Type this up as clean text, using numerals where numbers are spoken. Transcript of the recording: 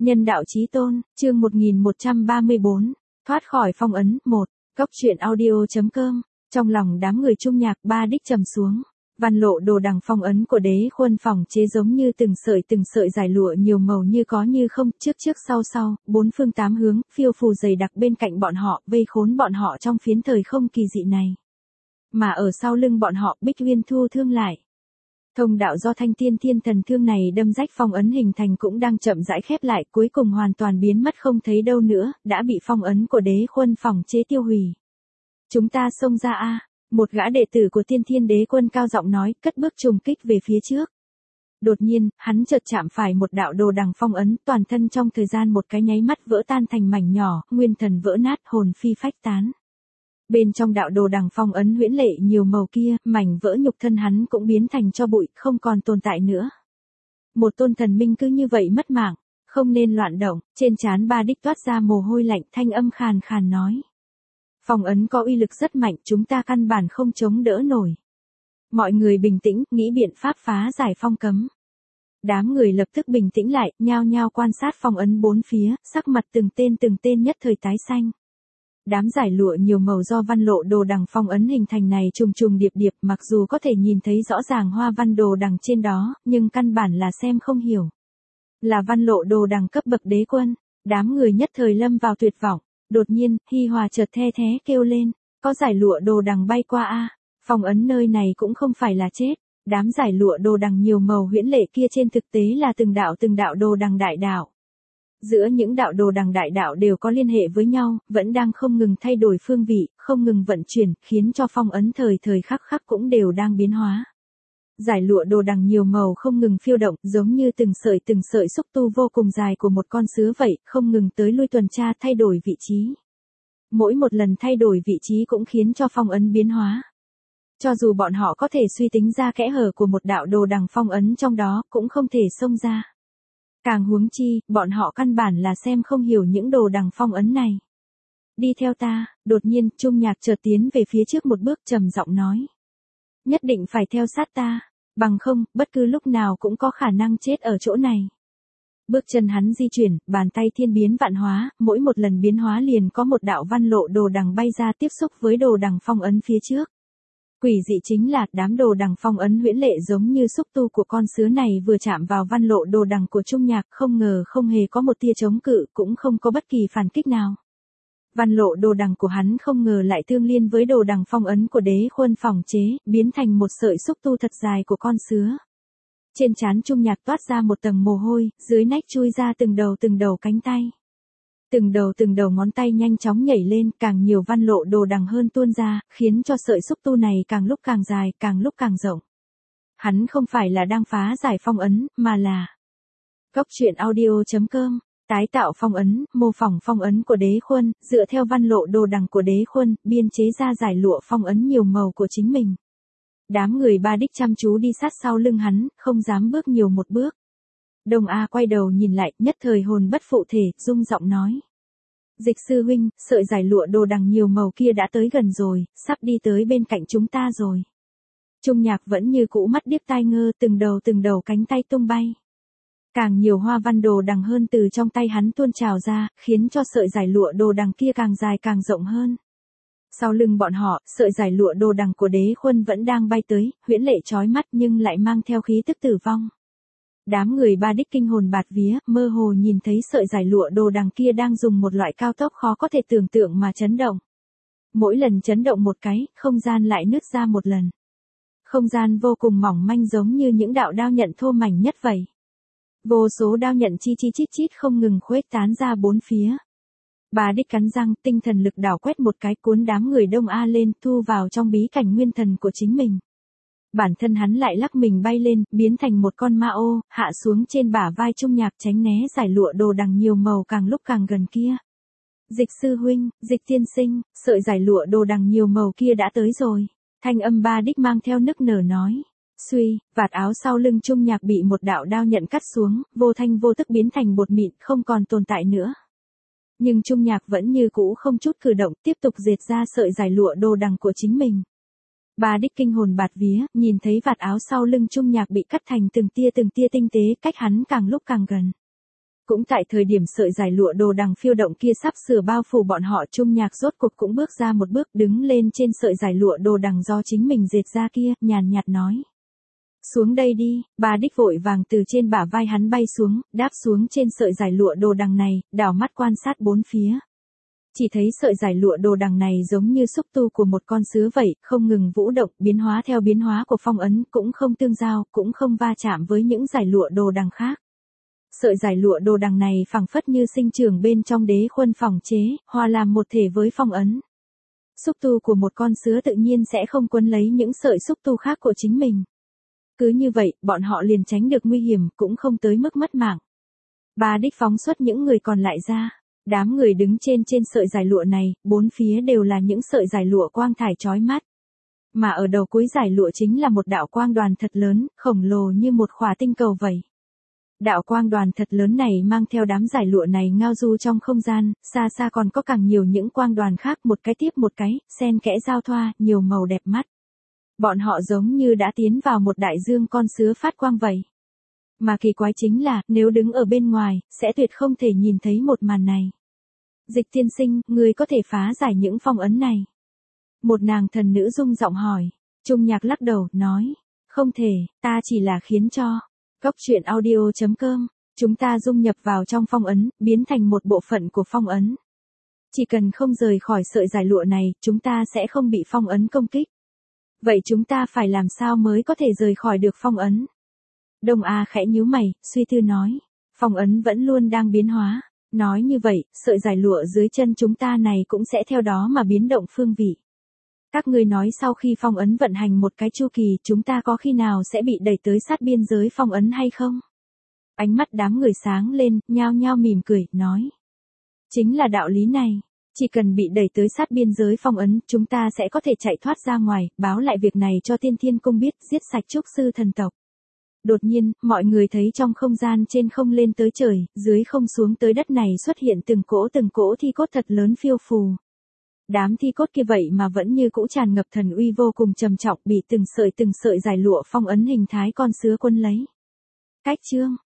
Nhân đạo chí tôn, chương 1134, thoát khỏi phong ấn, 1, Cốc truyện audio.com, trong lòng đám người Trung Nhạc Ba Đích trầm xuống. Văn lộ đồ đằng phong ấn của đế khuôn phòng chế giống như từng sợi giải lụa nhiều màu như có như không, trước sau, bốn phương tám hướng, phiêu phù dày đặc bên cạnh bọn họ, vây khốn bọn họ trong phiến thời không kỳ dị này. Mà ở sau lưng bọn họ, Bích Uyên thu thương lại. Thông đạo do thanh tiên thiên thần thương này đâm rách phong ấn hình thành cũng đang chậm rãi khép lại, cuối cùng hoàn toàn biến mất không thấy đâu nữa, đã bị phong ấn của đế khuôn phòng chế tiêu hủy. Chúng ta xông ra a. Một gã đệ tử của Tiên Thiên Đế Quân cao giọng nói, cất bước trùng kích về phía trước. Đột nhiên, hắn chợt chạm phải một đạo đồ đằng phong ấn, toàn thân trong thời gian một cái nháy mắt vỡ tan thành mảnh nhỏ, nguyên thần vỡ nát, hồn phi phách tán. Bên trong đạo đồ đằng phong ấn huyễn lệ nhiều màu kia, mảnh vỡ nhục thân hắn cũng biến thành tro bụi, không còn tồn tại nữa. Một tôn thần minh cứ như vậy mất mạng, không nên loạn động, trên trán Ba Đích toát ra mồ hôi lạnh, thanh âm khàn khàn nói. Phong ấn có uy lực rất mạnh, chúng ta căn bản không chống đỡ nổi. Mọi người bình tĩnh, nghĩ biện pháp phá giải phong cấm. Đám người lập tức bình tĩnh lại, nhao nhao quan sát phong ấn bốn phía, sắc mặt từng tên nhất thời tái xanh. Đám giải lụa nhiều màu do văn lộ đồ đằng phong ấn hình thành này trùng điệp, mặc dù có thể nhìn thấy rõ ràng hoa văn đồ đằng trên đó, nhưng căn bản là xem không hiểu. Là văn lộ đồ đằng cấp bậc đế quân, đám người nhất thời lâm vào tuyệt vọng. Đột nhiên, Hi Hòa chợt the thé kêu lên, có giải lụa đồ đằng bay qua a. Phong ấn nơi này cũng không phải là chết, đám giải lụa đồ đằng nhiều màu huyễn lệ kia trên thực tế là từng đạo đồ đằng đại đạo. Giữa những đạo đồ đằng đại đạo đều có liên hệ với nhau, vẫn đang không ngừng thay đổi phương vị, không ngừng vận chuyển, khiến cho phong ấn thời khắc cũng đều đang biến hóa. Giải lụa đồ đằng nhiều màu không ngừng phiêu động, giống như từng sợi xúc tu vô cùng dài của một con sứa vậy, không ngừng tới lui tuần tra thay đổi vị trí. Mỗi một lần thay đổi vị trí cũng khiến cho phong ấn biến hóa. Cho dù bọn họ có thể suy tính ra kẽ hở của một đạo đồ đằng phong ấn trong đó, cũng không thể xông ra. Càng huống chi, bọn họ căn bản là xem không hiểu những đồ đằng phong ấn này. Đi theo ta, đột nhiên, Trung Nhạc chợt tiến về phía trước một bước trầm giọng nói. Nhất định phải theo sát ta, bằng không, bất cứ lúc nào cũng có khả năng chết ở chỗ này. Bước chân hắn di chuyển, bàn tay thiên biến vạn hóa, mỗi một lần biến hóa liền có một đạo văn lộ đồ đằng bay ra tiếp xúc với đồ đằng phong ấn phía trước. Quỷ dị chính là, đám đồ đằng phong ấn huyễn lệ giống như xúc tu của con sứa này vừa chạm vào văn lộ đồ đằng của Trung Nhạc, không ngờ không hề có một tia chống cự, cũng không có bất kỳ phản kích nào. Văn lộ đồ đằng của hắn không ngờ lại tương liên với đồ đằng phong ấn của đế khuôn phòng chế, biến thành một sợi xúc tu thật dài của con sứa. Trên trán Trung Nhạc toát ra một tầng mồ hôi, dưới nách chui ra từng đầu cánh tay. Từng đầu ngón tay nhanh chóng nhảy lên, càng nhiều văn lộ đồ đằng hơn tuôn ra, khiến cho sợi xúc tu này càng lúc càng dài, càng lúc càng rộng. Hắn không phải là đang phá giải phong ấn, mà là Cốc truyện audio.com, tái tạo phong ấn, mô phỏng phong ấn của đế khuôn, dựa theo văn lộ đồ đằng của đế khuôn, biên chế ra giải lụa phong ấn nhiều màu của chính mình. Đám người Ba Đích chăm chú đi sát sau lưng hắn, không dám bước nhiều một bước. Đông A quay đầu nhìn lại, nhất thời hồn bất phụ thể, rung giọng nói. Dịch sư huynh, sợi giải lụa đồ đằng nhiều màu kia đã tới gần rồi, sắp đi tới bên cạnh chúng ta rồi. Trung Nhạc vẫn như cũ mắt điếc tai ngơ, từng đầu cánh tay tung bay. Càng nhiều hoa văn đồ đằng hơn từ trong tay hắn tuôn trào ra, khiến cho sợi giải lụa đồ đằng kia càng dài càng rộng hơn. Sau lưng bọn họ, sợi giải lụa đồ đằng của đế khuôn vẫn đang bay tới, huyễn lệ chói mắt nhưng lại mang theo khí tức tử vong. Đám người Ba Đích kinh hồn bạt vía, mơ hồ nhìn thấy sợi giải lụa đồ đằng kia đang dùng một loại cao tốc khó có thể tưởng tượng mà chấn động. Mỗi lần chấn động một cái, không gian lại nứt ra một lần. Không gian vô cùng mỏng manh giống như những đạo đao nhận thô mảnh nhất vậy. Vô số đao nhận chi chít không ngừng khuếch tán ra bốn phía. Ba Đích cắn răng, tinh thần lực đảo quét một cái cuốn đám người Đông A lên, thu vào trong bí cảnh nguyên thần của chính mình. Bản thân hắn lại lắc mình bay lên, biến thành một con ma ô, hạ xuống trên bả vai Trung Nhạc tránh né giải lụa đồ đằng nhiều màu càng lúc càng gần kia. Dịch sư huynh, dịch tiên sinh, sợi giải lụa đồ đằng nhiều màu kia đã tới rồi. Thanh âm Ba Đích mang theo nức nở nói. Suy, vạt áo sau lưng Trung Nhạc bị một đạo đao nhận cắt xuống, vô thanh vô tức biến thành bột mịn, không còn tồn tại nữa. Nhưng Trung Nhạc vẫn như cũ không chút cử động, tiếp tục dệt ra sợi giải lụa đồ đằng của chính mình. Ba Đích kinh hồn bạt vía, nhìn thấy vạt áo sau lưng Trung Nhạc bị cắt thành từng tia tinh tế, cách hắn càng lúc càng gần. Cũng tại thời điểm sợi giải lụa đồ đằng phiêu động kia sắp sửa bao phủ bọn họ, Trung Nhạc rốt cuộc cũng bước ra một bước, đứng lên trên sợi giải lụa đồ đằng do chính mình dệt ra kia, nhàn nhạt nói. Xuống đây đi, bà đích vội vàng từ trên bả vai hắn bay xuống, đáp xuống trên sợi giải lụa đồ đằng này, đảo mắt quan sát bốn phía. Chỉ thấy sợi giải lụa đồ đằng này giống như xúc tu của một con sứa vậy, không ngừng vũ động, biến hóa theo biến hóa của phong ấn, cũng không tương giao, cũng không va chạm với những giải lụa đồ đằng khác. Sợi giải lụa đồ đằng này phảng phất như sinh trưởng bên trong đế khuôn phòng chế, hòa làm một thể với phong ấn. Xúc tu của một con sứa tự nhiên sẽ không quấn lấy những sợi xúc tu khác của chính mình. Cứ như vậy, bọn họ liền tránh được nguy hiểm, cũng không tới mức mất mạng. Bà đích phóng xuất những người còn lại ra. Đám người đứng trên sợi giải lụa này, bốn phía đều là những sợi giải lụa quang thải chói mắt. Mà ở đầu cuối giải lụa chính là một đạo quang đoàn thật lớn, khổng lồ như một khỏa tinh cầu vậy. Đạo quang đoàn thật lớn này mang theo đám giải lụa này ngao du trong không gian, xa xa còn có càng nhiều những quang đoàn khác, một cái tiếp một cái, xen kẽ giao thoa, nhiều màu đẹp mắt. Bọn họ giống như đã tiến vào một đại dương con sứa phát quang vậy. Mà kỳ quái chính là, nếu đứng ở bên ngoài, sẽ tuyệt không thể nhìn thấy một màn này. Dịch tiên sinh, người có thể phá giải những phong ấn này. Một nàng thần nữ rung giọng hỏi. Trung Nhạc lắc đầu, nói. Không thể, ta chỉ là khiến cho. Cốc truyện audio.com, chúng ta dung nhập vào trong phong ấn, biến thành một bộ phận của phong ấn. Chỉ cần không rời khỏi sợi giải lụa này, chúng ta sẽ không bị phong ấn công kích. Vậy chúng ta phải làm sao mới có thể rời khỏi được phong ấn? Đông A khẽ nhíu mày, suy tư nói. Phong ấn vẫn luôn đang biến hóa. Nói như vậy, sợi giải lụa dưới chân chúng ta này cũng sẽ theo đó mà biến động phương vị. Các ngươi nói sau khi phong ấn vận hành một cái chu kỳ, chúng ta có khi nào sẽ bị đẩy tới sát biên giới phong ấn hay không? Ánh mắt đám người sáng lên, nhao nhao mỉm cười, nói. Chính là đạo lý này. Chỉ cần bị đẩy tới sát biên giới phong ấn, chúng ta sẽ có thể chạy thoát ra ngoài, báo lại việc này cho Tiên Thiên Cung biết, giết sạch trúc sư thần tộc. Đột nhiên, mọi người thấy trong không gian trên không lên tới trời, dưới không xuống tới đất này xuất hiện từng cỗ thi cốt thật lớn phiêu phù. Đám thi cốt kia vậy mà vẫn như cũ tràn ngập thần uy vô cùng trầm trọng, bị từng sợi giải lụa phong ấn hình thái con sứa quân lấy. Cách chương